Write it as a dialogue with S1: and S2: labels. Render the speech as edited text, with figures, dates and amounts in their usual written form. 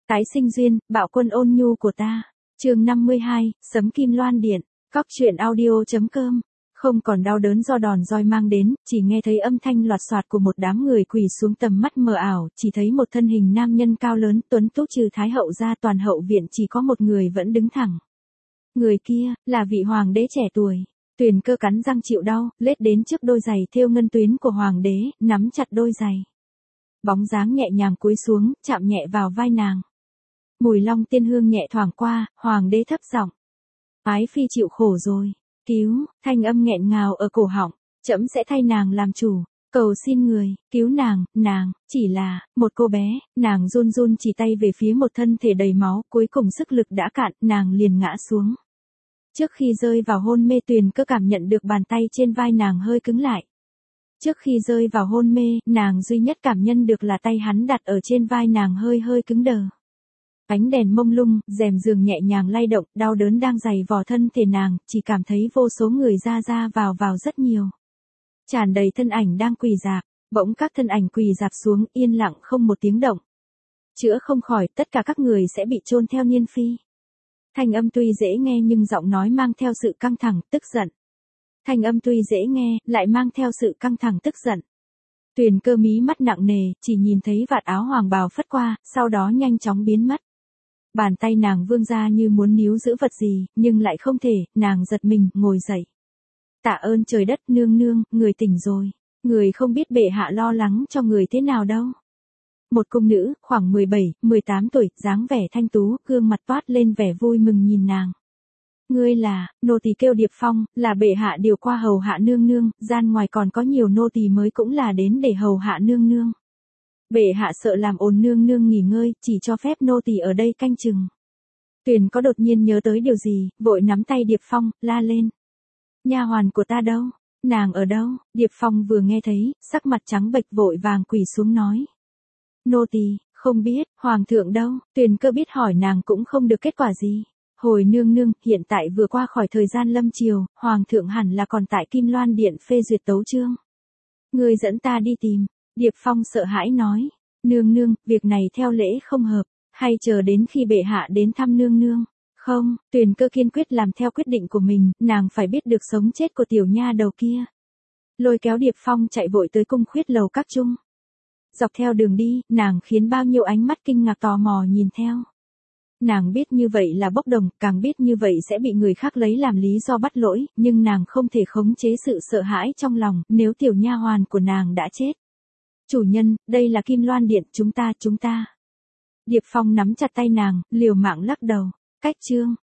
S1: Tái sinh duyên, bạo quân ôn nhu của ta. Chương 52, Sấm Kim Loan Điện. Cóc truyện audio.com. Không còn đau đớn do đòn roi mang đến, chỉ nghe thấy âm thanh loạt soạt của một đám người quỳ xuống, tầm mắt mờ ảo, chỉ thấy một thân hình nam nhân cao lớn, tuấn tú, trừ Thái hậu ra toàn hậu viện chỉ có một người vẫn đứng thẳng. Người kia, là vị hoàng đế trẻ tuổi. Tuyền Cơ cắn răng chịu đau, lết đến trước đôi giày thêu ngân tuyến của hoàng đế, nắm chặt đôi giày. Bóng dáng nhẹ nhàng cúi xuống, chạm nhẹ vào vai nàng. Mùi long tiên hương nhẹ thoảng qua, hoàng đế thấp giọng. Ái phi chịu khổ rồi. Cứu, thanh âm nghẹn ngào ở cổ họng. Trẫm sẽ thay nàng làm chủ. Cầu xin người, cứu nàng, chỉ là, một cô bé, nàng run run chỉ tay về phía một thân thể đầy máu, cuối cùng sức lực đã cạn, nàng liền ngã xuống. Trước khi rơi vào hôn mê, Tuyền Cơ cảm nhận được bàn tay trên vai nàng hơi cứng lại. Trước khi rơi vào hôn mê, nàng duy nhất cảm nhận được là tay hắn đặt ở trên vai nàng hơi cứng đờ. Ánh đèn mông lung, rèm giường nhẹ nhàng lay động, đau đớn đang dày vò thân thể nàng, chỉ cảm thấy vô số người ra vào rất nhiều. Tràn đầy thân ảnh đang quỳ rạp, bỗng các thân ảnh quỳ rạp xuống, yên lặng không một tiếng động. Chữa không khỏi, tất cả các người sẽ bị chôn theo niên phi. Thanh âm tuy dễ nghe nhưng giọng nói mang theo sự căng thẳng, tức giận. Thanh âm tuy dễ nghe, lại mang theo sự căng thẳng, tức giận. Tuyền Cơ mí mắt nặng nề, chỉ nhìn thấy vạt áo hoàng bào phất qua, sau đó nhanh chóng biến mất. Bàn tay nàng vươn ra như muốn níu giữ vật gì, nhưng lại không thể, nàng giật mình, ngồi dậy. Tạ ơn trời đất, nương nương, người tỉnh rồi. Người không biết bệ hạ lo lắng cho người thế nào đâu. Một cung nữ, khoảng 17, 18 tuổi, dáng vẻ thanh tú, gương mặt toát lên vẻ vui mừng nhìn nàng. Ngươi là, nô tỳ kêu Điệp Phong, là bệ hạ điều qua hầu hạ nương nương, gian ngoài còn có nhiều nô tỳ mới cũng là đến để hầu hạ nương nương. Bệ hạ sợ làm ồn nương nương nghỉ ngơi, chỉ cho phép nô tỳ ở đây canh chừng. Tuyền có đột nhiên nhớ tới điều gì, vội nắm tay Điệp Phong, la lên. Nha hoàn của ta đâu? Nàng ở đâu? Điệp Phong vừa nghe thấy, sắc mặt trắng bệch vội vàng quỳ xuống nói. Nô tỳ, không biết, hoàng thượng đâu? Tuyền Cơ biết hỏi nàng cũng không được kết quả gì. Hồi nương nương, hiện tại vừa qua khỏi thời gian lâm triều, hoàng thượng hẳn là còn tại Kim Loan Điện phê duyệt tấu chương. Người dẫn ta đi tìm. Điệp Phong sợ hãi nói. Nương nương, việc này theo lễ không hợp, hay chờ đến khi bệ hạ đến thăm nương nương? Không, Tuyền Cơ kiên quyết làm theo quyết định của mình, nàng phải biết được sống chết của tiểu nha đầu kia. Lôi kéo Điệp Phong chạy vội tới cung khuyết lầu các trung. Dọc theo đường đi, nàng khiến bao nhiêu ánh mắt kinh ngạc tò mò nhìn theo. Nàng biết như vậy là bốc đồng, càng biết như vậy sẽ bị người khác lấy làm lý do bắt lỗi, nhưng nàng không thể khống chế sự sợ hãi trong lòng, nếu tiểu nha hoàn của nàng đã chết. Chủ nhân, đây là Kim Loan Điện, chúng ta. Điệp Phong nắm chặt tay nàng, liều mạng lắc đầu. Cách chương,